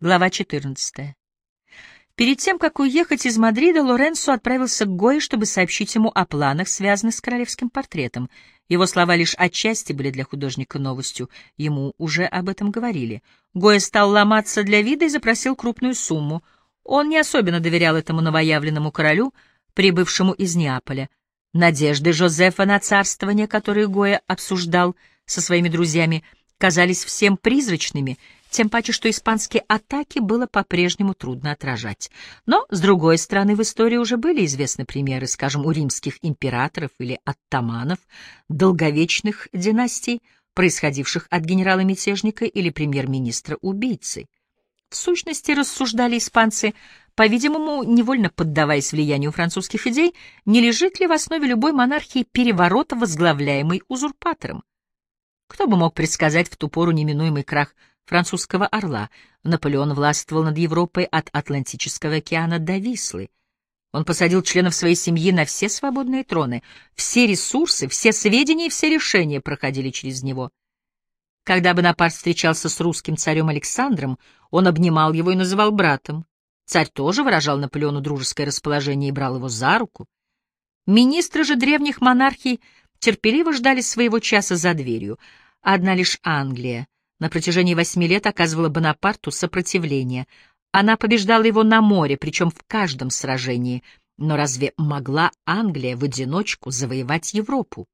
Глава 14. Перед тем, как уехать из Мадрида, Лоренцо отправился к Гое, чтобы сообщить ему о планах, связанных с королевским портретом. Его слова лишь отчасти были для художника новостью, ему уже об этом говорили. Гоя стал ломаться для вида и запросил крупную сумму. Он не особенно доверял этому новоявленному королю, прибывшему из Неаполя. Надежды Жозефа на царствование, которые Гоя обсуждал со своими друзьями, казались всем призрачными, тем паче, что испанские атаки было по-прежнему трудно отражать. Но, с другой стороны, в истории уже были известны примеры, скажем, у римских императоров или оттаманов, долговечных династий, происходивших от генерала-мятежника или премьер-министра-убийцы. В сущности, рассуждали испанцы, по-видимому, невольно поддаваясь влиянию французских идей, не лежит ли в основе любой монархии переворот, возглавляемый узурпатором? Кто бы мог предсказать в ту пору неминуемый крах французского орла? Наполеон властвовал над Европой от Атлантического океана до Вислы. Он посадил членов своей семьи на все свободные троны. Все ресурсы, все сведения и все решения проходили через него. Когда Бонапарт встречался с русским царем Александром, он обнимал его и называл братом. Царь тоже выражал Наполеону дружеское расположение и брал его за руку. Министры же древних монархий терпеливо ждали своего часа за дверью. Одна лишь Англия на протяжении 8 лет оказывала Бонапарту сопротивление. Она побеждала его на море, причем в каждом сражении. Но разве могла Англия в одиночку завоевать Европу?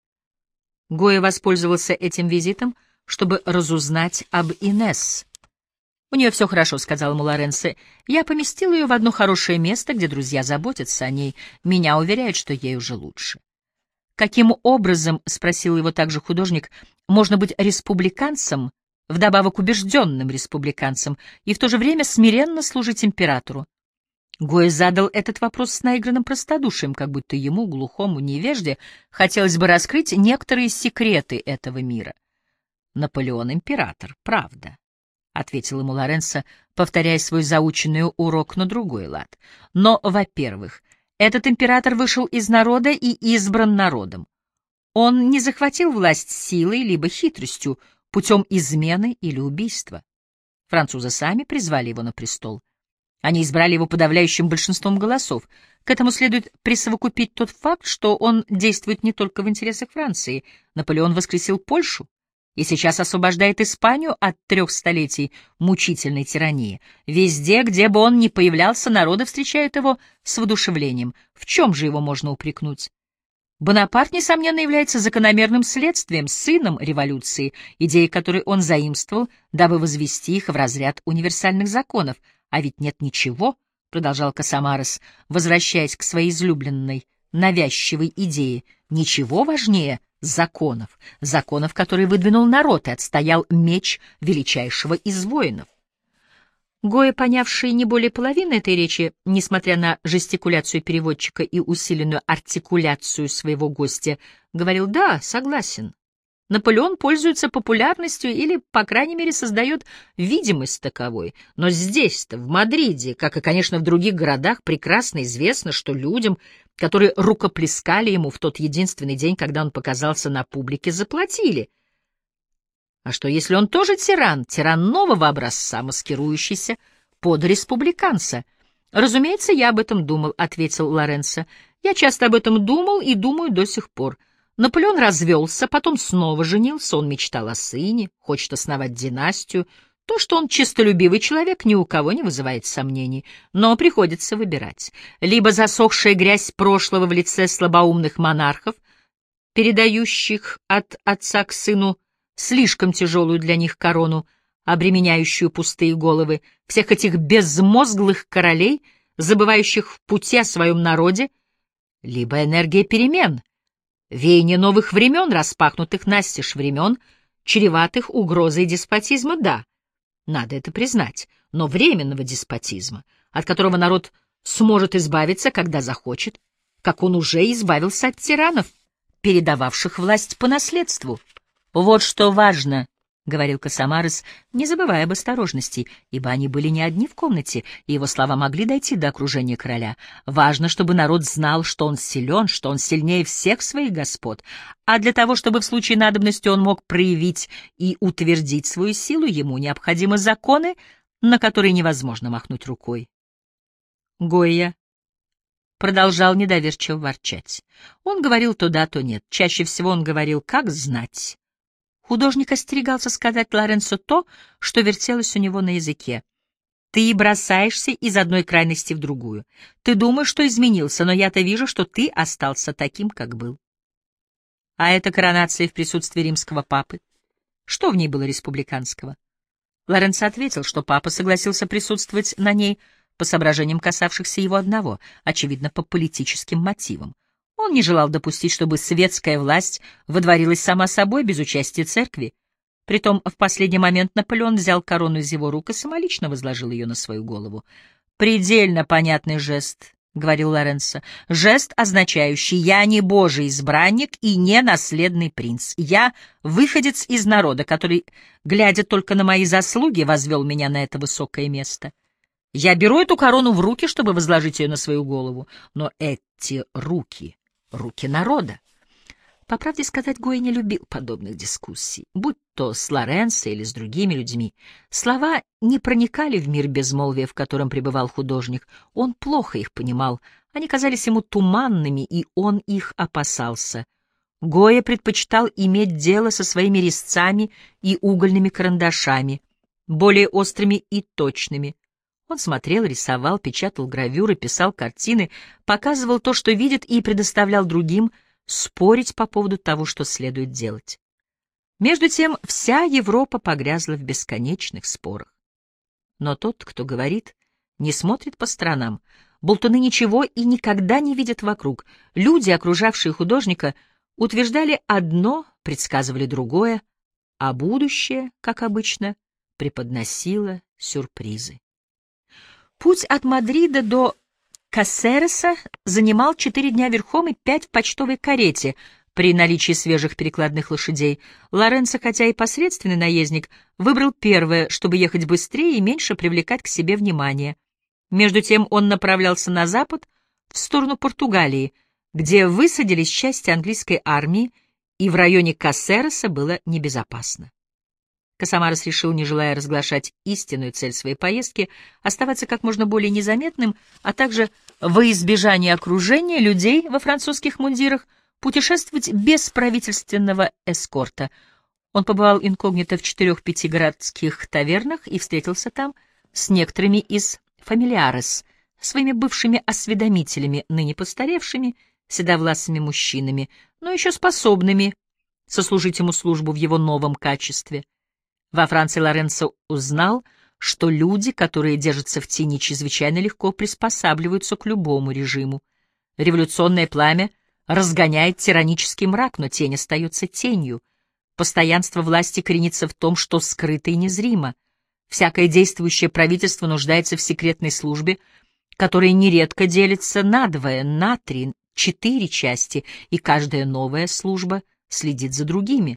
Гоя воспользовался этим визитом, чтобы разузнать об Инесс. «У нее все хорошо», — сказал ему Лоренцо. «Я поместил ее в одно хорошее место, где друзья заботятся о ней. Меня уверяют, что ей уже лучше». «Каким образом, — спросил его также художник, — можно быть республиканцем, вдобавок убежденным республиканцем, и в то же время смиренно служить императору?» Гоя задал этот вопрос с наигранным простодушием, как будто ему, глухому невежде, хотелось бы раскрыть некоторые секреты этого мира. «Наполеон — император, правда», — ответил ему Лоренцо, повторяя свой заученный урок на другой лад. «Но, во-первых, этот император вышел из народа и избран народом. Он не захватил власть силой либо хитростью, путем измены или убийства. Французы сами призвали его на престол. Они избрали его подавляющим большинством голосов. К этому следует присовокупить тот факт, что он действует не только в интересах Франции. Наполеон воскресил Польшу и сейчас освобождает Испанию от 3 столетий мучительной тирании. Везде, где бы он ни появлялся, народы встречают его с воодушевлением. В чем же его можно упрекнуть? Бонапарт, несомненно, является закономерным следствием, сыном революции, идеи которой он заимствовал, дабы возвести их в разряд универсальных законов. А ведь нет ничего, — продолжал Касамарес, возвращаясь к своей излюбленной, навязчивой идее, — ничего важнее законов, законов, которые выдвинул народ и отстоял меч величайшего из воинов. Гоя, понявший не более половины этой речи, несмотря на жестикуляцию переводчика и усиленную артикуляцию своего гостя, говорил: «Да, согласен. Наполеон пользуется популярностью или, по крайней мере, создает видимость таковой. Но здесь-то, в Мадриде, как и, конечно, в других городах, прекрасно известно, что людям, которые рукоплескали ему в тот единственный день, когда он показался на публике, заплатили. А что, если он тоже тиран, тиран нового образца, маскирующийся под республиканца?» «Разумеется, я об этом думал», — ответил Лоренцо. «Я часто об этом думал и думаю до сих пор. Наполеон развелся, потом снова женился, он мечтал о сыне, хочет основать династию. То, что он честолюбивый человек, ни у кого не вызывает сомнений, но приходится выбирать. Либо засохшая грязь прошлого в лице слабоумных монархов, передающих от отца к сыну слишком тяжелую для них корону, обременяющую пустые головы, всех этих безмозглых королей, забывающих в пути о своем народе, либо энергия перемен, веяние новых времен, распахнутых настежь времен, чреватых угрозой деспотизма, да, надо это признать, но временного деспотизма, от которого народ сможет избавиться, когда захочет, как он уже избавился от тиранов, передававших власть по наследству. «Вот что важно», — говорил Касамарес, не забывая об осторожности, ибо они были не одни в комнате, и его слова могли дойти до окружения короля. «Важно, чтобы народ знал, что он силен, что он сильнее всех своих господ, а для того, чтобы в случае надобности он мог проявить и утвердить свою силу, ему необходимы законы, на который невозможно махнуть рукой. Гойя продолжал недоверчиво ворчать. Он говорил то да, то нет. Чаще всего он говорил «как знать». Художник остерегался сказать Лоренцо то, что вертелось у него на языке. «Ты бросаешься из одной крайности в другую. Ты думаешь, что изменился, но я-то вижу, что ты остался таким, как был». А эта коронация в присутствии римского папы? Что в ней было республиканского? Лоренцо ответил, что папа согласился присутствовать на ней по соображениям, касавшихся его одного, очевидно, по политическим мотивам. Он не желал допустить, чтобы светская власть водворилась сама собой без участия церкви. Притом в последний момент Наполеон взял корону из его рук и самолично возложил ее на свою голову. «Предельно понятный жест», — говорил Лоренцо, — «жест, означающий «я не Божий избранник и не наследный принц. Я выходец из народа, который, глядя только на мои заслуги, возвел меня на это высокое место. Я беру эту корону в руки, чтобы возложить ее на свою голову, но эти руки — руки народа». По правде сказать, Гойя не любил подобных дискуссий, будь то с Лоренцо или с другими людьми. Слова не проникали в мир безмолвия, в котором пребывал художник. Он плохо их понимал, они казались ему туманными, и он их опасался. Гойя предпочитал иметь дело со своими резцами и угольными карандашами, более острыми и точными. Он смотрел, рисовал, печатал гравюры, писал картины, показывал то, что видит, и предоставлял другим спорить по поводу того, что следует делать. Между тем, вся Европа погрязла в бесконечных спорах. Но тот, кто говорит, не смотрит по сторонам. Болтуны ничего и никогда не видят вокруг. Люди, окружавшие художника, утверждали одно, предсказывали другое, а будущее, как обычно, преподносило сюрпризы. Путь от Мадрида до Кассереса занимал 4 дня верхом и 5 в почтовой карете. При наличии свежих перекладных лошадей Лоренцо, хотя и посредственный наездник, выбрал первое, чтобы ехать быстрее и меньше привлекать к себе внимание. Между тем он направлялся на запад, в сторону Португалии, где высадились части английской армии, и в районе Кассереса было небезопасно. Касамарес решил, не желая разглашать истинную цель своей поездки, оставаться как можно более незаметным, а также, во избежание окружения людей во французских мундирах, путешествовать без правительственного эскорта. Он побывал инкогнито в 4-5 городских тавернах и встретился там с некоторыми из фамилиарес, своими бывшими осведомителями, ныне постаревшими, седовласыми мужчинами, но еще способными сослужить ему службу в его новом качестве. Во Франции Лоренцо узнал, что люди, которые держатся в тени, чрезвычайно легко приспосабливаются к любому режиму. Революционное пламя разгоняет тиранический мрак, но тень остается тенью. Постоянство власти коренится в том, что скрыто и незримо. Всякое действующее правительство нуждается в секретной службе, которая нередко делится на 2, на 3, 4 части, и каждая новая служба следит за другими.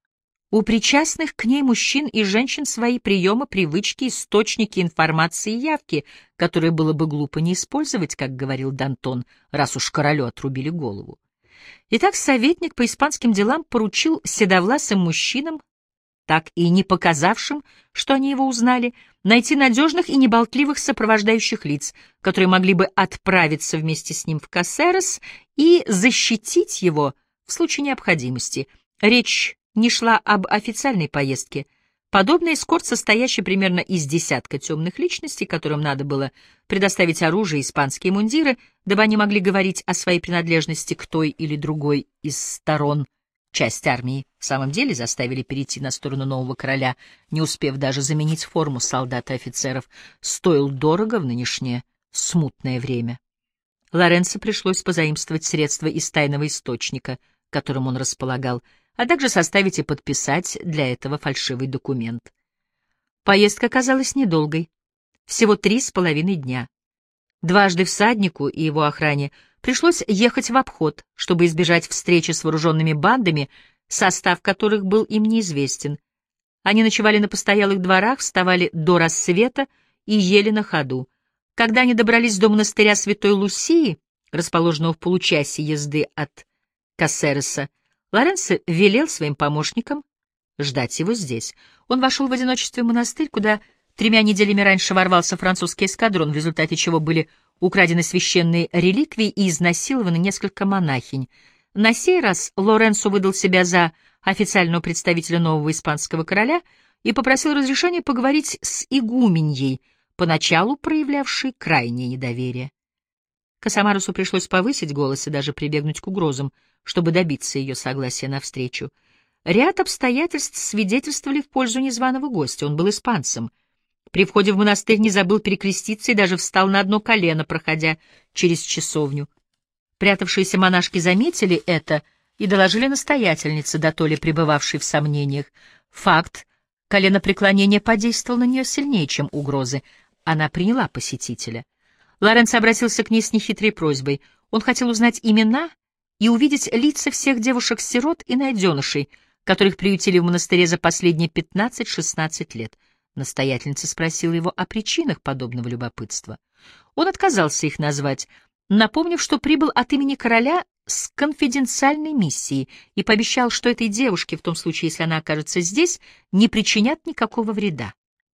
У причастных к ней мужчин и женщин свои приемы, привычки, источники информации и явки, которые было бы глупо не использовать, как говорил Д'Антон, раз уж королю отрубили голову. Итак, советник по испанским делам поручил седовласым мужчинам, так и не показавшим, что они его узнали, найти надежных и неболтливых сопровождающих лиц, которые могли бы отправиться вместе с ним в Кассерес и защитить его в случае необходимости. Речь не шла об официальной поездке. Подобный эскорт, состоящий примерно из десятка темных личностей, которым надо было предоставить оружие и испанские мундиры, дабы они могли говорить о своей принадлежности к той или другой из сторон. Часть армии в самом деле заставили перейти на сторону нового короля, не успев даже заменить форму солдат и офицеров, стоил дорого в нынешнее смутное время. Лоренцо пришлось позаимствовать средства из тайного источника, которым он располагал, а также составить и подписать для этого фальшивый документ. Поездка оказалась недолгой, всего 3,5 дня. Дважды всаднику и его охране пришлось ехать в обход, чтобы избежать встречи с вооруженными бандами, состав которых был им неизвестен. Они ночевали на постоялых дворах, вставали до рассвета и ели на ходу. Когда они добрались до монастыря Святой Лусии, расположенного в получасе езды от Кассереса, Лоренцо велел своим помощникам ждать его здесь. Он вошел в одиночестве в монастырь, куда 3 неделями раньше ворвался французский эскадрон, в результате чего были украдены священные реликвии и изнасилованы несколько монахинь. На сей раз Лоренцо выдал себя за официального представителя нового испанского короля и попросил разрешения поговорить с игуменьей, поначалу проявлявшей крайнее недоверие. Косомарусу пришлось повысить голос и даже прибегнуть к угрозам, чтобы добиться ее согласия на встречу. Ряд обстоятельств свидетельствовали в пользу незваного гостя. Он был испанцем. При входе в монастырь не забыл перекреститься и даже встал на одно колено, проходя через часовню. Прятавшиеся монашки заметили это и доложили настоятельнице, дотоле пребывавшей в сомнениях. Факт коленопреклонения подействовал на нее сильнее, чем угрозы. Она приняла посетителя. Лоренцо обратился к ней с нехитрой просьбой. Он хотел узнать имена и увидеть лица всех девушек-сирот и найденышей, которых приютили в монастыре за последние 15-16 лет. Настоятельница спросила его о причинах подобного любопытства. Он отказался их назвать, напомнив, что прибыл от имени короля с конфиденциальной миссией и пообещал, что этой девушке, в том случае, если она окажется здесь, не причинят никакого вреда.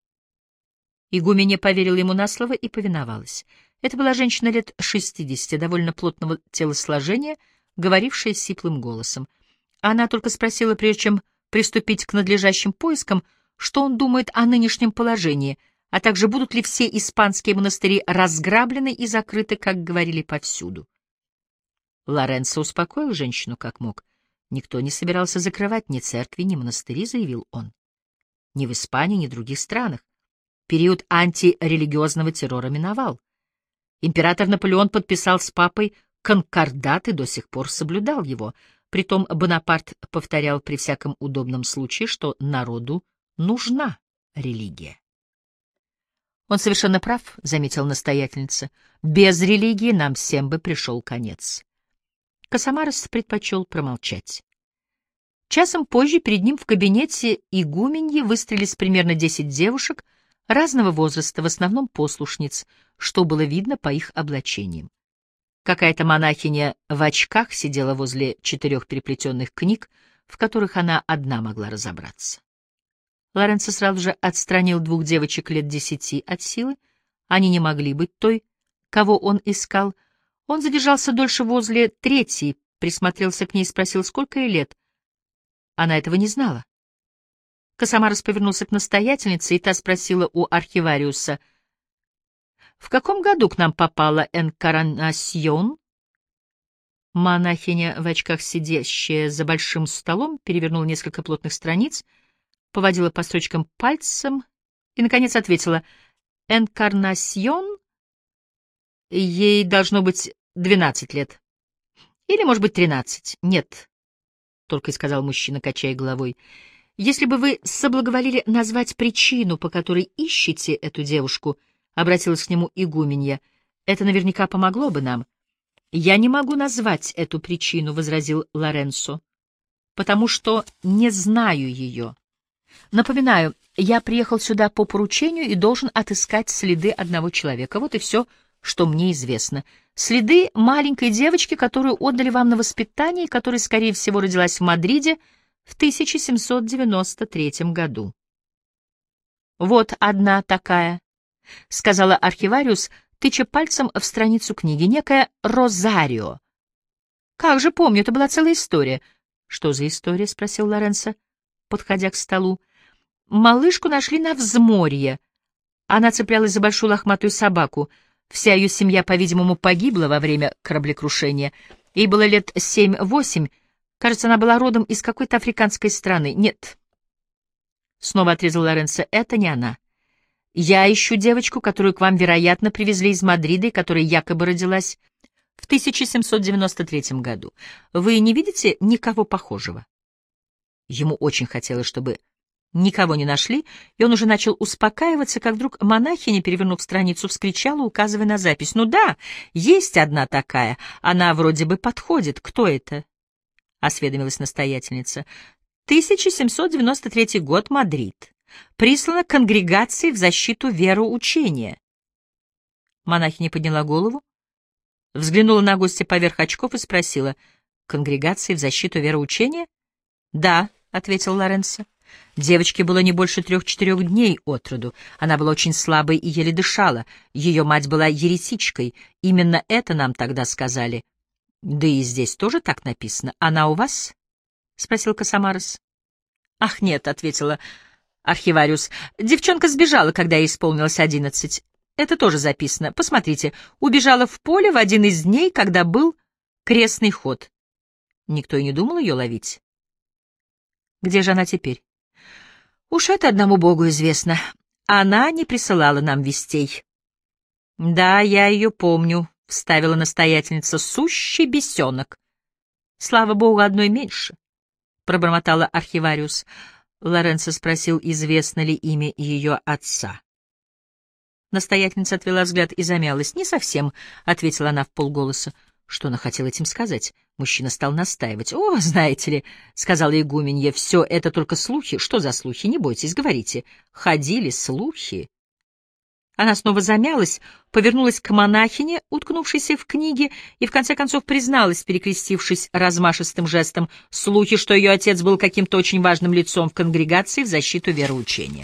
Игуменья поверила ему на слово и повиновалась. Это была женщина лет 60, довольно плотного телосложения, говорившая сиплым голосом. Она только спросила, прежде чем приступить к надлежащим поискам, что он думает о нынешнем положении, а также будут ли все испанские монастыри разграблены и закрыты, как говорили повсюду. Лоренцо успокоил женщину как мог. Никто не собирался закрывать ни церкви, ни монастыри, заявил он. Ни в Испании, ни в других странах. Период антирелигиозного террора миновал. Император Наполеон подписал с папой конкордат и до сих пор соблюдал его. Притом Бонапарт повторял при всяком удобном случае, что народу нужна религия. «Он совершенно прав», — заметила настоятельница. «Без религии нам всем бы пришел конец». Косомарос предпочел промолчать. Часом позже перед ним в кабинете игуменьи выстроились примерно 10 девушек разного возраста, в основном послушниц, что было видно по их облачениям. Какая-то монахиня в очках сидела возле 4 переплетенных книг, в которых она одна могла разобраться. Лоренцо сразу же отстранил 2 девочек лет 10 от силы. Они не могли быть той, кого он искал. Он задержался дольше возле 3, присмотрелся к ней и спросил, сколько ей лет. Она этого не знала. Косомарос повернулся к настоятельнице, и та спросила у архивариуса, «В каком году к нам попала Энкарнасьон?» Монахиня в очках, сидящая за большим столом, перевернула несколько плотных страниц, поводила по строчкам пальцем и, наконец, ответила, «Энкарнасьон? Ей должно быть 12 лет. Или, может быть, 13. Нет», — только и сказал мужчина, качая головой. «Если бы вы соблаговолили назвать причину, по которой ищете эту девушку», — обратилась к нему игуменья, — «это наверняка помогло бы нам». «Я не могу назвать эту причину», — возразил Лоренцо, — «потому что не знаю ее. Напоминаю, я приехал сюда по поручению и должен отыскать следы одного человека. Вот и все, что мне известно. Следы маленькой девочки, которую отдали вам на воспитание и которая, скорее всего, родилась в Мадриде в 1793 году». «Вот одна такая», — сказала архивариус, тыча пальцем в страницу книги, «некая Розарио». «Как же помню, это была целая история». «Что за история?» — спросил Лоренцо, подходя к столу. «Малышку нашли на взморье. Она цеплялась за большую лохматую собаку. Вся ее семья, по-видимому, погибла во время кораблекрушения. Ей было лет 7-8. Кажется, она была родом из какой-то африканской страны. Нет». Снова отрезал Лоренцо. «Это не она. Я ищу девочку, которую к вам, вероятно, привезли из Мадрида и которая якобы родилась в 1793 году. Вы не видите никого похожего?» Ему очень хотелось, чтобы никого не нашли, и он уже начал успокаиваться, как вдруг монахиня, перевернув страницу, вскричала, указывая на запись. «Ну да, есть одна такая. Она вроде бы подходит. Кто это?» — осведомилась настоятельница. 1793 год, Мадрид. Прислана конгрегации в защиту вероучения». Монахиня подняла голову, взглянула на гостя поверх очков и спросила, «Конгрегации в защиту вероучения?» «Да», — ответил Лоренцо. Девочке было не больше 3-4 дней от роду. Она была очень слабой и еле дышала. Ее мать была еретичкой. Именно это нам тогда сказали. Да и здесь тоже так написано. Она у вас? — спросил Касамарес. — Ах, нет, — ответила архивариус. Девчонка сбежала, когда ей исполнилось 11. Это тоже записано. Посмотрите. Убежала в поле в один из дней, когда был крестный ход. Никто и не думал ее ловить. Где же она теперь? Уж это одному Богу известно. Она не присылала нам вестей. — Да, я ее помню, — вставила настоятельница, — сущий бесенок. — Слава Богу, одной меньше, — пробормотала архивариус. Лоренцо спросил, известно ли имя ее отца. Настоятельница отвела взгляд и замялась. — Не совсем, — ответила она вполголоса. Что она хотела этим сказать? Мужчина стал настаивать. — О, знаете ли, — сказала игуменья, — все это только слухи. Что за слухи? Не бойтесь, говорите. Ходили слухи. Она снова замялась, повернулась к монахине, уткнувшейся в книге, и в конце концов призналась, перекрестившись размашистым жестом, слухи, что ее отец был каким-то очень важным лицом в конгрегации в защиту вероучения.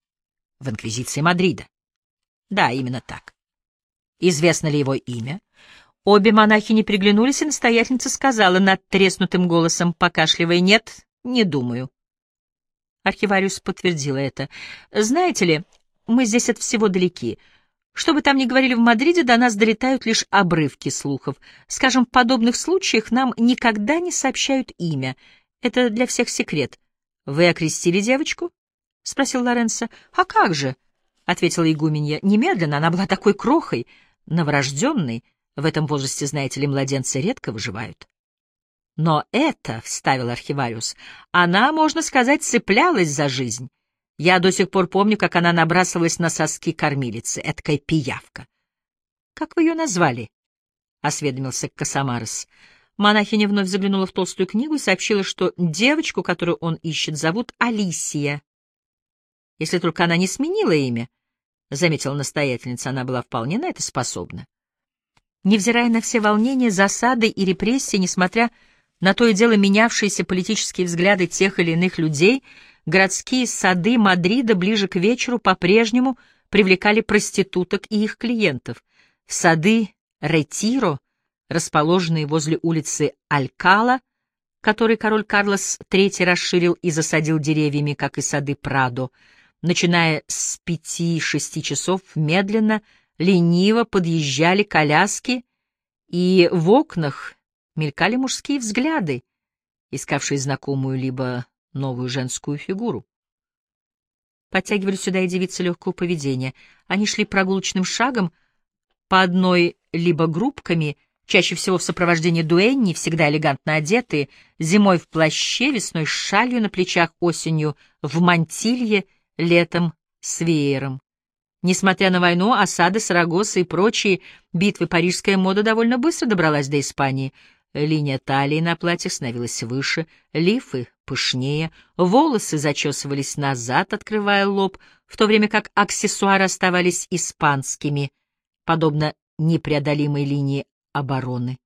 В инквизиции Мадрида. Да, именно так. Известно ли его имя? Обе монахини приглянулись, и настоятельница сказала надтреснутым голосом, покашливая: «Нет, не думаю». Архивариус подтвердила это. «Знаете ли, мы здесь от всего далеки. Что бы там ни говорили в Мадриде, до нас долетают лишь обрывки слухов. Скажем, в подобных случаях нам никогда не сообщают имя. Это для всех секрет. Вы окрестили девочку?» — спросил Лоренцо. «А как же?» — ответила игуменья. «Немедленно, она была такой крохой, новорожденной. В этом возрасте, знаете ли, младенцы редко выживают». «Но это, — вставил архивариус, — она, можно сказать, цеплялась за жизнь. Я до сих пор помню, как она набрасывалась на соски кормилицы, эткая пиявка». «Как вы ее назвали?» — осведомился Касамарес. Монахиня вновь заглянула в толстую книгу и сообщила, что девочку, которую он ищет, зовут Алисия. «Если только она не сменила имя», — заметила настоятельница, — «она была вполне на это способна». Невзирая на все волнения, засады и репрессии, несмотря на то и дело менявшиеся политические взгляды тех или иных людей, городские сады Мадрида ближе к вечеру по-прежнему привлекали проституток и их клиентов. В сады Ретиро, расположенные возле улицы Алькала, который король Карлос III расширил и засадил деревьями, как и сады Прадо, начиная с 5-6 часов медленно, лениво подъезжали коляски, и в окнах мелькали мужские взгляды, искавшие знакомую либо новую женскую фигуру. Подтягивали сюда и девицы легкого поведения. Они шли прогулочным шагом, по одной либо группками, чаще всего в сопровождении дуэнни, всегда элегантно одетые, зимой в плаще, весной с шалью на плечах, осенью в мантилье, летом с веером. Несмотря на войну, осады Сарагосы и прочие битвы, парижская мода довольно быстро добралась до Испании. Линия талии на платьях становилась выше, лифы пышнее, волосы зачесывались назад, открывая лоб, в то время как аксессуары оставались испанскими, подобно непреодолимой линии обороны.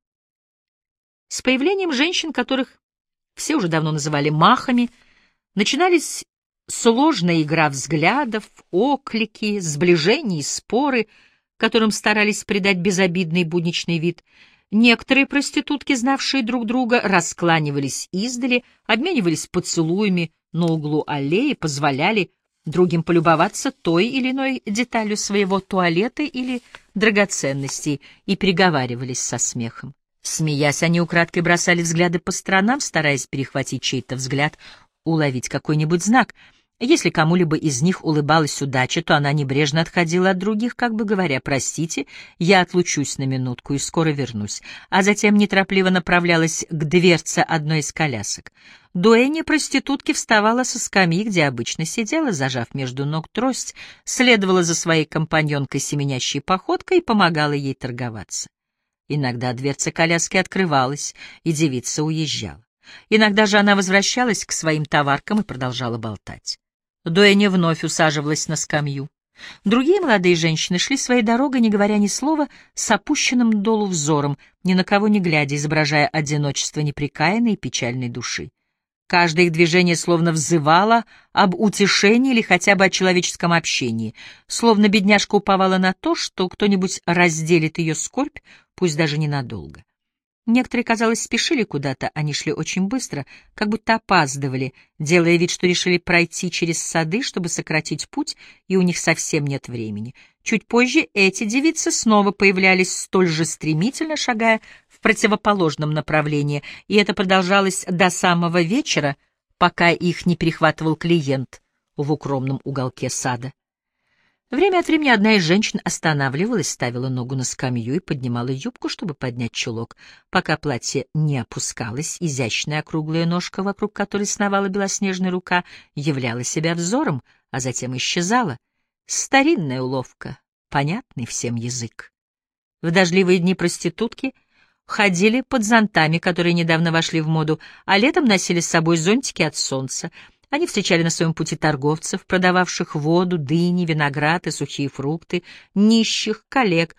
С появлением женщин, которых все уже давно называли махами, начинались сложная игра взглядов, оклики, сближения и споры, которым старались придать безобидный будничный вид. Некоторые проститутки, знавшие друг друга, раскланивались издали, обменивались поцелуями на углу аллеи, позволяли другим полюбоваться той или иной деталью своего туалета или драгоценностей и переговаривались со смехом. Смеясь, они украдкой бросали взгляды по сторонам, стараясь перехватить чей-то взгляд, уловить какой-нибудь знак. Если кому-либо из них улыбалась удача, то она небрежно отходила от других, как бы говоря: «Простите, я отлучусь на минутку и скоро вернусь», а затем неторопливо направлялась к дверце одной из колясок. Дуэнни проститутки вставала со скамьи, где обычно сидела, зажав между ног трость, следовала за своей компаньонкой семенящей походкой и помогала ей торговаться. Иногда дверца коляски открывалась, и девица уезжала. Иногда же она возвращалась к своим товаркам и продолжала болтать. Дуэнни вновь усаживалась на скамью. Другие молодые женщины шли своей дорогой, не говоря ни слова, с опущенным долу взором, ни на кого не глядя, изображая одиночество непрекаянной и печальной души. Каждое их движение словно взывало об утешении или хотя бы о человеческом общении, словно бедняжка уповала на то, что кто-нибудь разделит ее скорбь, пусть даже ненадолго. Некоторые, казалось, спешили куда-то, они шли очень быстро, как будто опаздывали, делая вид, что решили пройти через сады, чтобы сократить путь, и у них совсем нет времени. Чуть позже эти девицы снова появлялись столь же стремительно, шагая в противоположном направлении, и это продолжалось до самого вечера, пока их не перехватывал клиент в укромном уголке сада. Время от времени одна из женщин останавливалась, ставила ногу на скамью и поднимала юбку, чтобы поднять чулок. Пока платье не опускалось, изящная округлая ножка, вокруг которой сновала белоснежная рука, являла себя взором, а затем исчезала. Старинная уловка, понятный всем язык. В дождливые дни проститутки ходили под зонтами, которые недавно вошли в моду, а летом носили с собой зонтики от солнца. Они встречали на своем пути торговцев, продававших воду, дыни, виноград и сухие фрукты, нищих, коллег,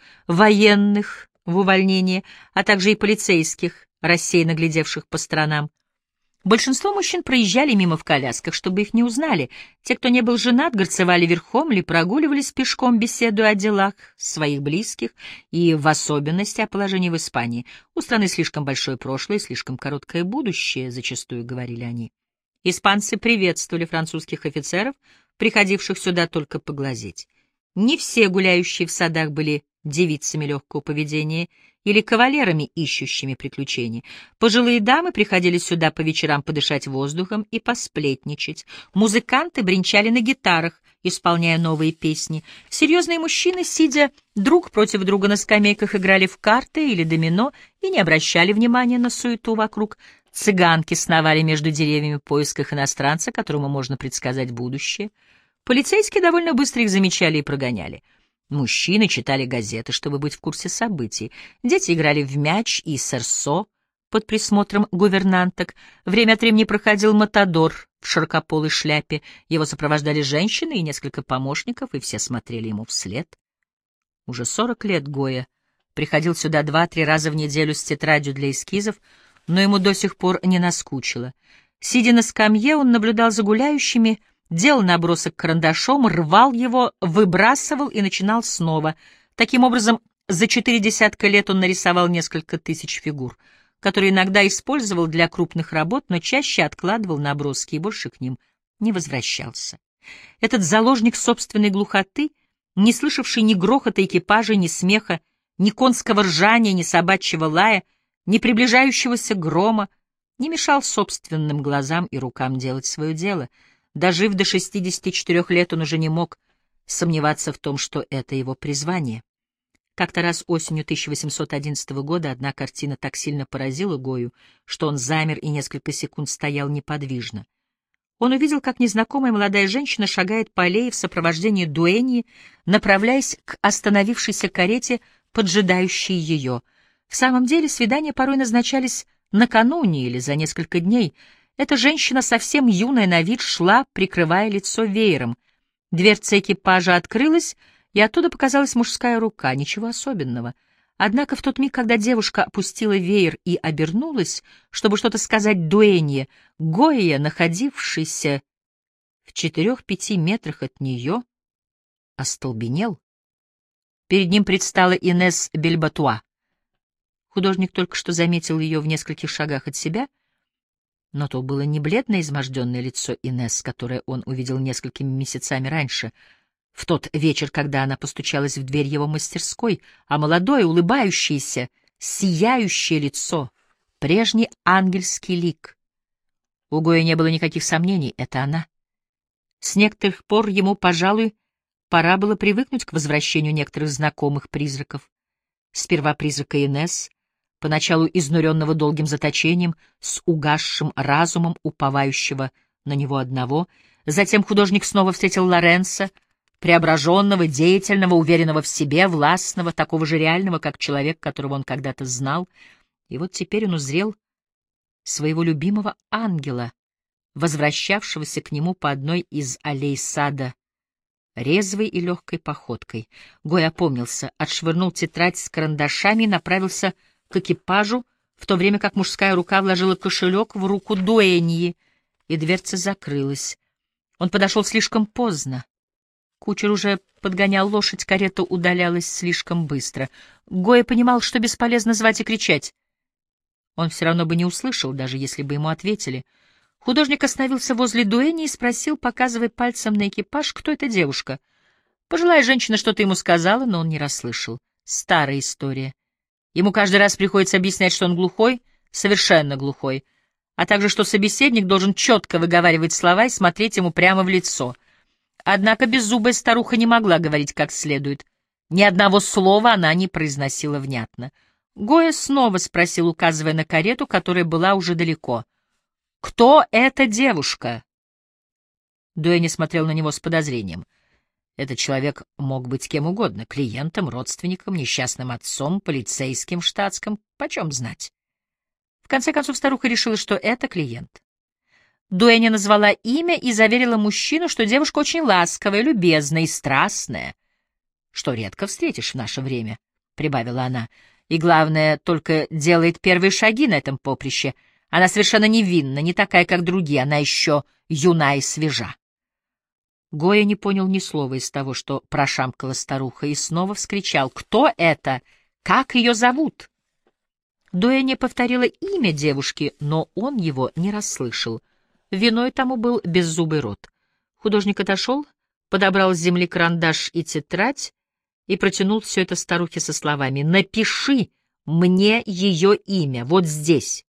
военных в увольнении, а также и полицейских, рассеянно глядевших по сторонам. Большинство мужчин проезжали мимо в колясках, чтобы их не узнали. Те, кто не был женат, горцевали верхом или прогуливались пешком, беседуя о делах своих близких и, в особенности, о положении в Испании. У страны слишком большое прошлое и слишком короткое будущее, зачастую говорили они. Испанцы приветствовали французских офицеров, приходивших сюда только поглазеть. Не все гуляющие в садах были девицами легкого поведения или кавалерами, ищущими приключений. Пожилые дамы приходили сюда по вечерам подышать воздухом и посплетничать. Музыканты бренчали на гитарах, исполняя новые песни. Серьезные мужчины, сидя друг против друга на скамейках, играли в карты или домино и не обращали внимания на суету вокруг. Цыганки сновали между деревьями в поисках иностранца, которому можно предсказать будущее. Полицейские довольно быстро их замечали и прогоняли. Мужчины читали газеты, чтобы быть в курсе событий. Дети играли в мяч и серсо под присмотром гувернанток. Время от времени проходил матадор в широкополой шляпе. Его сопровождали женщины и несколько помощников, и все смотрели ему вслед. Уже 40 лет Гойя приходил сюда 2-3 раза в неделю с тетрадью для эскизов, но ему до сих пор не наскучило. Сидя на скамье, он наблюдал за гуляющими, делал набросок карандашом, рвал его, выбрасывал и начинал снова. Таким образом, за 40 лет он нарисовал несколько тысяч фигур, которые иногда использовал для крупных работ, но чаще откладывал наброски и больше к ним не возвращался. Этот заложник собственной глухоты, не слышавший ни грохота экипажа, ни смеха, ни конского ржания, ни собачьего лая, ни приближающегося грома, не мешал собственным глазам и рукам делать свое дело. Дожив до 64 лет, он уже не мог сомневаться в том, что это его призвание. Как-то раз осенью 1811 года одна картина так сильно поразила Гою, что он замер и несколько секунд стоял неподвижно. Он увидел, как незнакомая молодая женщина шагает по аллее в сопровождении дуэньи, направляясь к остановившейся карете, поджидающей ее. В самом деле свидания порой назначались накануне или за несколько дней. Эта женщина, совсем юная на вид, шла, прикрывая лицо веером. Дверца экипажа открылась, и оттуда показалась мужская рука, ничего особенного. Однако в тот миг, когда девушка опустила веер и обернулась, чтобы что-то сказать дуэнье, Гойя, находившийся в 4-5 метрах от нее, остолбенел. Перед ним предстала Инесс Бельбатуа. Художник только что заметил ее в нескольких шагах от себя, но то было не бледное изможденное лицо Инесс, которое он увидел несколькими месяцами раньше, в тот вечер, когда она постучалась в дверь его мастерской, а молодое, улыбающееся, сияющее лицо, прежний ангельский лик. У Гоя не было никаких сомнений — это она. С некоторых пор ему, пожалуй, пора было привыкнуть к возвращению некоторых знакомых призраков. Сперва призрака Инесс, поначалу изнуренного долгим заточением, с угасшим разумом, уповающего на него одного. Затем художник снова встретил Лоренцо, преображенного, деятельного, уверенного в себе, властного, такого же реального, как человек, которого он когда-то знал. И вот теперь он узрел своего любимого ангела, возвращавшегося к нему по одной из аллей сада, резвой и легкой походкой. Гой опомнился, отшвырнул тетрадь с карандашами и направился к экипажу, в то время как мужская рука вложила кошелек в руку дуэньи. и дверца закрылась. Он подошел слишком поздно. Кучер уже подгонял лошадь, карета удалялась слишком быстро. Гоя понимал, что бесполезно звать и кричать. Он все равно бы не услышал, даже если бы ему ответили. Художник остановился возле Дуэни и спросил, показывая пальцем на экипаж, кто эта девушка. Пожилая женщина что-то ему сказала, но он не расслышал. Старая история. Ему каждый раз приходится объяснять, что он глухой, совершенно глухой, а также что собеседник должен четко выговаривать слова и смотреть ему прямо в лицо. Однако беззубая старуха не могла говорить как следует. Ни одного слова она не произносила внятно. Гоя снова спросил, указывая на карету, которая была уже далеко. «Кто эта девушка?» Дуэни смотрел на него с подозрением. Этот человек мог быть кем угодно — клиентом, родственником, несчастным отцом, полицейским в штатском, почем знать. В конце концов старуха решила, что это клиент. Дуэни назвала имя и заверила мужчину, что девушка очень ласковая, любезная и страстная. «Что редко встретишь в наше время», — прибавила она, — «и, главное, только делает первые шаги на этом поприще. Она совершенно невинна, не такая, как другие, она еще юна и свежа». Гоя не понял ни слова из того, что прошамкала старуха, и снова вскричал: «Кто это? Как ее зовут?» Дуэни повторила имя девушки, но он его не расслышал. Виной тому был беззубый рот. Художник отошел, подобрал с земли карандаш и тетрадь и протянул все это старухе со словами: «Напиши мне ее имя, вот здесь».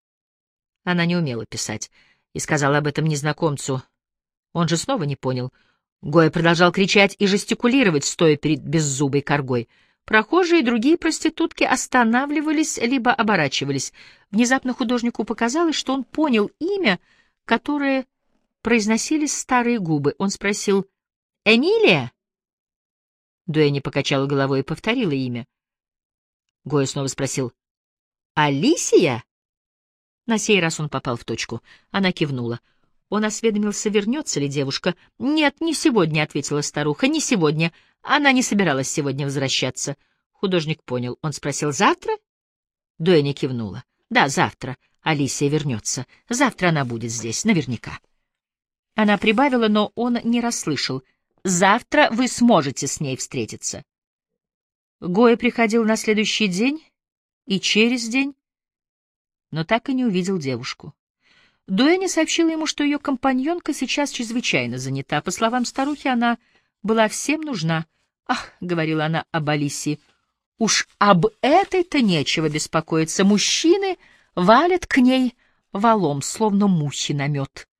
Она не умела писать и сказала об этом незнакомцу. Он же снова не понял. Гоя продолжал кричать и жестикулировать, стоя перед беззубой коргой. Прохожие и другие проститутки останавливались либо оборачивались. Внезапно художнику показалось, что он понял имя, которое произносили старые губы. Он спросил: «Эмилия?» Дуэни покачала головой и повторила имя. Гоя снова спросил: «Алисия?» На сей раз он попал в точку. Она кивнула. Он осведомился, вернется ли девушка. «Нет, не сегодня», — ответила старуха, — «не сегодня. Она не собиралась сегодня возвращаться». Художник понял. Он спросил: «Завтра?» Дуэни кивнула. «Да, завтра Алисия вернется. Завтра она будет здесь, наверняка». Она прибавила, но он не расслышал. «Завтра вы сможете с ней встретиться». Гоя приходил на следующий день и через день, но так и не увидел девушку. Дуэни сообщила ему, что ее компаньонка сейчас чрезвычайно занята. По словам старухи, она была всем нужна. «Ах», — говорила она об Алисии, — «уж об этой-то нечего беспокоиться. Мужчины валят к ней валом, словно мухи на мед».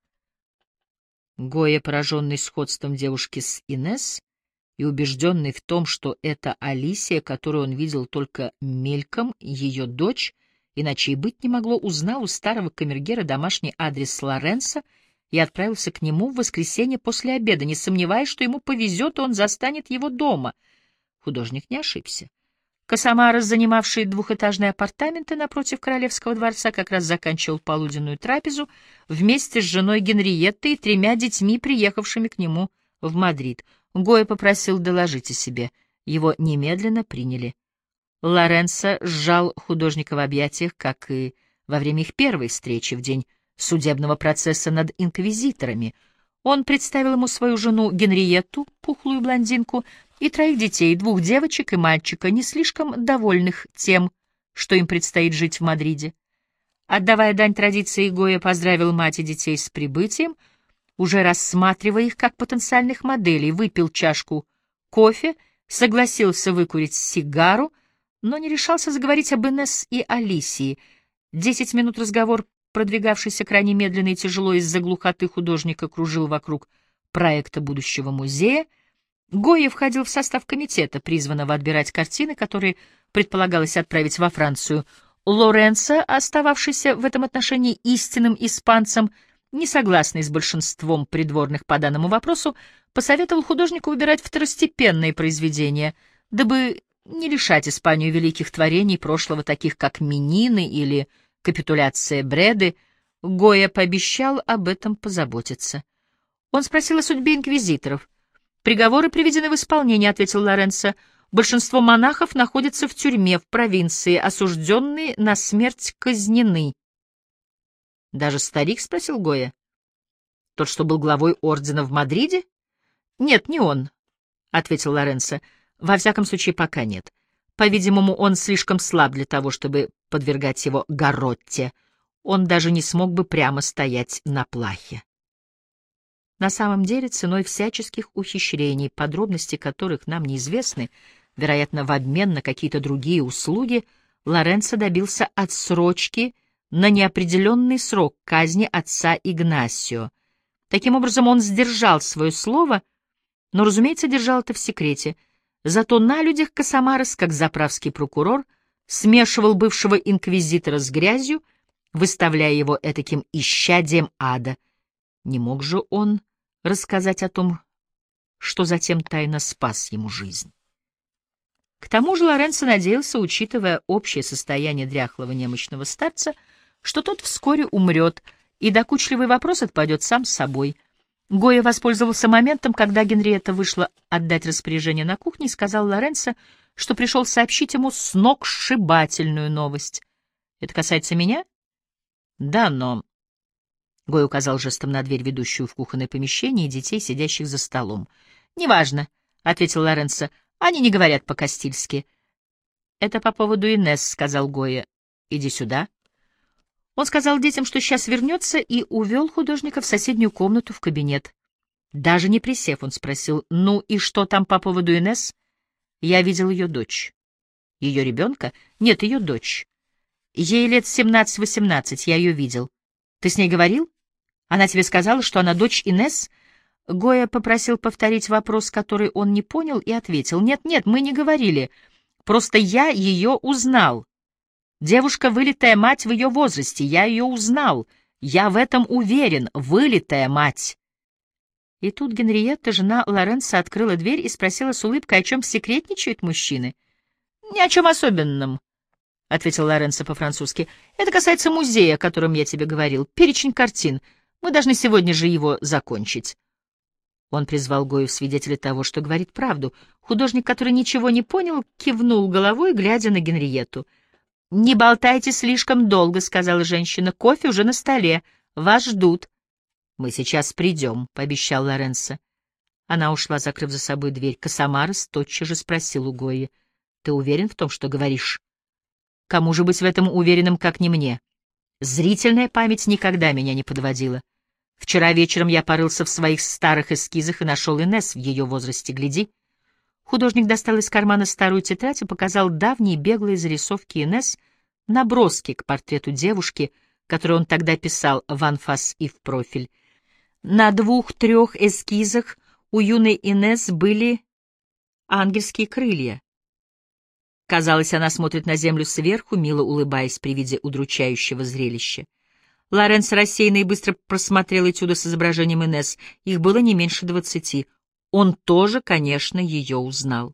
Гоя, пораженный сходством девушки с Инесс и убежденный в том, что это Алисия, которую он видел только мельком, ее дочь, иначе и быть не могло, узнал у старого камергера домашний адрес Лоренцо и отправился к нему в воскресенье после обеда, не сомневаясь, что ему повезет, и он застанет его дома. Художник не ошибся. Косомарос, занимавший двухэтажные апартаменты напротив Королевского дворца, как раз заканчивал полуденную трапезу вместе с женой Генриеттой и 3 детьми, приехавшими к нему в Мадрид. Гоя попросил доложить о себе. Его немедленно приняли. Лоренцо сжал художника в объятиях, как и во время их первой встречи в день судебного процесса над инквизиторами. Он представил ему свою жену Генриетту, пухлую блондинку, и 3 детей, 2 девочек и мальчика, не слишком довольных тем, что им предстоит жить в Мадриде. Отдавая дань традиции, Гоя поздравил мать и детей с прибытием, уже рассматривая их как потенциальных моделей, выпил чашку кофе, согласился выкурить сигару, но не решался заговорить об Инесс и Алисии. 10 минут разговор, продвигавшийся крайне медленно и тяжело из-за глухоты художника, кружил вокруг проекта будущего музея. Гоя входил в состав комитета, призванного отбирать картины, которые предполагалось отправить во Францию. Лоренцо, остававшийся в этом отношении истинным испанцем, не согласный с большинством придворных по данному вопросу, посоветовал художнику выбирать второстепенные произведения, дабы не лишать Испанию великих творений прошлого, таких как «Менины» или «Капитуляция Бреды». Гоя пообещал об этом позаботиться. Он спросил о судьбе инквизиторов. «Приговоры приведены в исполнение», — ответил Лоренцо. «Большинство монахов находятся в тюрьме в провинции, осужденные на смерть казнены». «Даже старик?» — спросил Гоя. Тот, что был главой ордена в Мадриде? Нет, не он, — ответил Лоренцо. Во всяком случае, пока нет. По-видимому, он слишком слаб для того, чтобы подвергать его гарротте. Он даже не смог бы прямо стоять на плахе. На самом деле, ценой всяческих ухищрений, подробности которых нам неизвестны, вероятно, в обмен на какие-то другие услуги, Лоренцо добился отсрочки на неопределенный срок казни отца Игнасио. Таким образом, он сдержал свое слово, но, разумеется, держал это в секрете. Зато на людях Касамарес, как заправский прокурор, смешивал бывшего инквизитора с грязью, выставляя его этаким исчадием ада. Не мог же он рассказать о том, что затем тайно спас ему жизнь. К тому же Лоренцо надеялся, учитывая общее состояние дряхлого немощного старца, что тот вскоре умрет, и докучливый вопрос отпадет сам собой. Гойя воспользовался моментом, когда Генриетта вышла отдать распоряжение на кухне, и сказал Лоренцо, что пришел сообщить ему сногсшибательную новость. «Это касается меня?» «Да, но...» Гойя указал жестом на дверь, ведущую в кухонное помещение, и детей, сидящих за столом. «Неважно», — ответил Лоренцо, — «они не говорят по-кастильски». «Это по поводу Инесс», — сказал Гойя. «Иди сюда». Он сказал детям, что сейчас вернется, и увел художника в соседнюю комнату в кабинет. Даже не присев, он спросил: «Ну и что там по поводу Инесс?» «Я видел ее дочь». «Ее ребенка?» «Нет, ее дочь. Ей лет 17-18, я ее видел. Ты с ней говорил? Она тебе сказала, что она дочь Инесс?» Гойя попросил повторить вопрос, который он не понял, и ответил: «Нет, мы не говорили. Просто я ее узнал. Девушка — вылитая мать в ее возрасте. Я ее узнал. Я в этом уверен. Вылитая мать». И тут Генриетта, жена Лоренцо, открыла дверь и спросила с улыбкой, о чем секретничают мужчины. «Ни о чем особенном», — ответил Лоренцо по-французски. «Это касается музея, о котором я тебе говорил. Перечень картин. Мы должны сегодня же его закончить». Он призвал Гойю в свидетеля того, что говорит правду. Художник, который ничего не понял, кивнул головой, глядя на Генриетту. «Не болтайте слишком долго», — сказала женщина. «Кофе уже на столе. Вас ждут». «Мы сейчас придем», — пообещал Лоренцо. Она ушла, закрыв за собой дверь. Касамарес тотчас же спросил у Гойи: «Ты уверен в том, что говоришь?» «Кому же быть в этом уверенным, как не мне? Зрительная память никогда меня не подводила. Вчера вечером я порылся в своих старых эскизах и нашел Инесс в ее возрасте. Гляди». Художник достал из кармана старую тетрадь и показал давние беглые зарисовки Инесс, наброски к портрету девушки, который он тогда писал в анфас и в профиль. На 2-3 эскизах у юной Инесс были ангельские крылья. Казалось, она смотрит на землю сверху, мило улыбаясь при виде удручающего зрелища. Лоренцо рассеянно и быстро просмотрел этюды с изображением Инесс. Их было не меньше 20. Он тоже, конечно, ее узнал.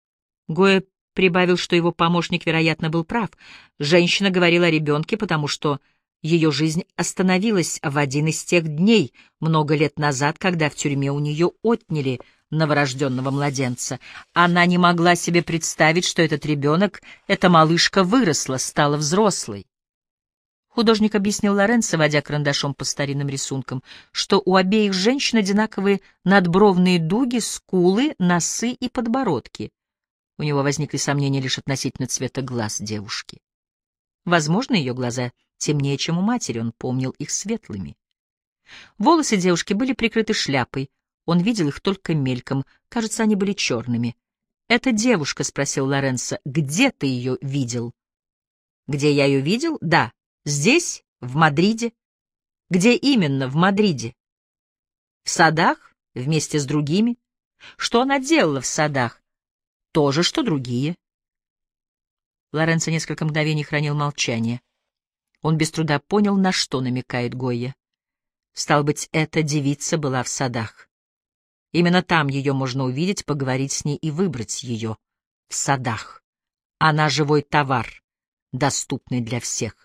Гойя прибавил, что его помощник, вероятно, был прав. Женщина говорила о ребенке, потому что ее жизнь остановилась в один из тех дней, много лет назад, когда в тюрьме у нее отняли новорожденного младенца. Она не могла себе представить, что этот ребенок, эта малышка, выросла, стала взрослой. Художник объяснил Лоренцо, водя карандашом по старинным рисункам, что у обеих женщин одинаковые надбровные дуги, скулы, носы и подбородки. У него возникли сомнения лишь относительно цвета глаз девушки. Возможно, ее глаза темнее, чем у матери, он помнил их светлыми. Волосы девушки были прикрыты шляпой, он видел их только мельком, кажется, они были черными. «Это девушка?» — спросил Лоренцо. «Где ты ее видел?» «Где я ее видел? Да. Здесь, в Мадриде». «Где именно в Мадриде?» «В садах, вместе с другими». «Что она делала в садах?» «То же, что другие». Лоренцо несколько мгновений хранил молчание. Он без труда понял, на что намекает Гойя. Стало быть, эта девица была в садах. Именно там ее можно увидеть, поговорить с ней и выбрать ее. В садах. Она живой товар, доступный для всех.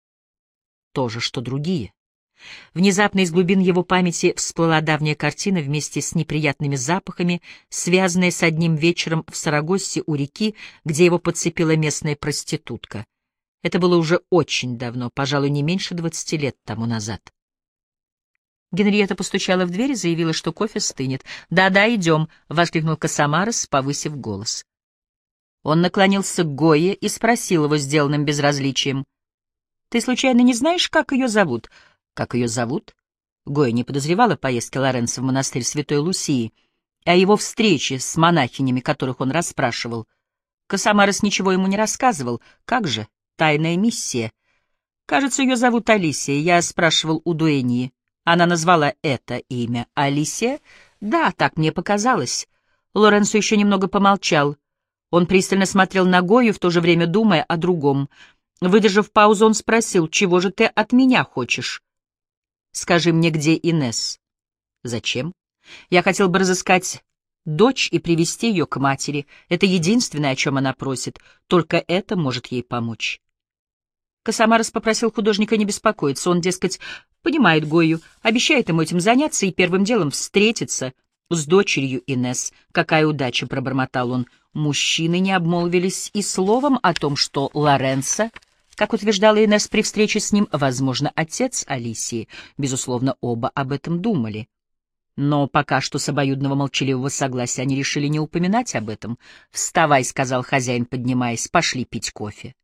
То же, что другие. Внезапно из глубин его памяти всплыла давняя картина вместе с неприятными запахами, связанная с одним вечером в Сарагосе у реки, где его подцепила местная проститутка. Это было уже очень давно, пожалуй, не меньше 20 лет тому назад. Генриетта постучала в дверь и заявила, что кофе стынет. «Да-да, идем», — воскликнул Касамарес, повысив голос. Он наклонился к Гойе и спросил его сделанным безразличием. «Ты случайно не знаешь, как ее зовут?» «Как ее зовут?» Гойя не подозревала поездки Лоренцо в монастырь Святой Лусии, о его встрече с монахинями, которых он расспрашивал. Касамарес ничего ему не рассказывал. Как же? Тайная миссия. Кажется, ее зовут Алисия. Я спрашивал у дуэньи. Она назвала это имя. Алисия? Да, так мне показалось. Лоренцо еще немного помолчал. Он пристально смотрел на Гою, в то же время думая о другом. Выдержав паузу, он спросил: «Чего же ты от меня хочешь?» «Скажи мне, где Инесс?» «Зачем?» «Я хотел бы разыскать дочь и привести ее к матери. Это единственное, о чем она просит. Только это может ей помочь». Касамарес попросил художника не беспокоиться. Он, дескать, понимает Гойю, обещает ему этим заняться и первым делом встретиться с дочерью Инесс. «Какая удача!» — пробормотал он. Мужчины не обмолвились и словом о том, что Лоренцо, как утверждала Инесс при встрече с ним, возможно, отец Алисии. Безусловно, оба об этом думали. Но пока что с обоюдного молчаливого согласия они решили не упоминать об этом. «Вставай», — сказал хозяин, поднимаясь, — «пошли пить кофе».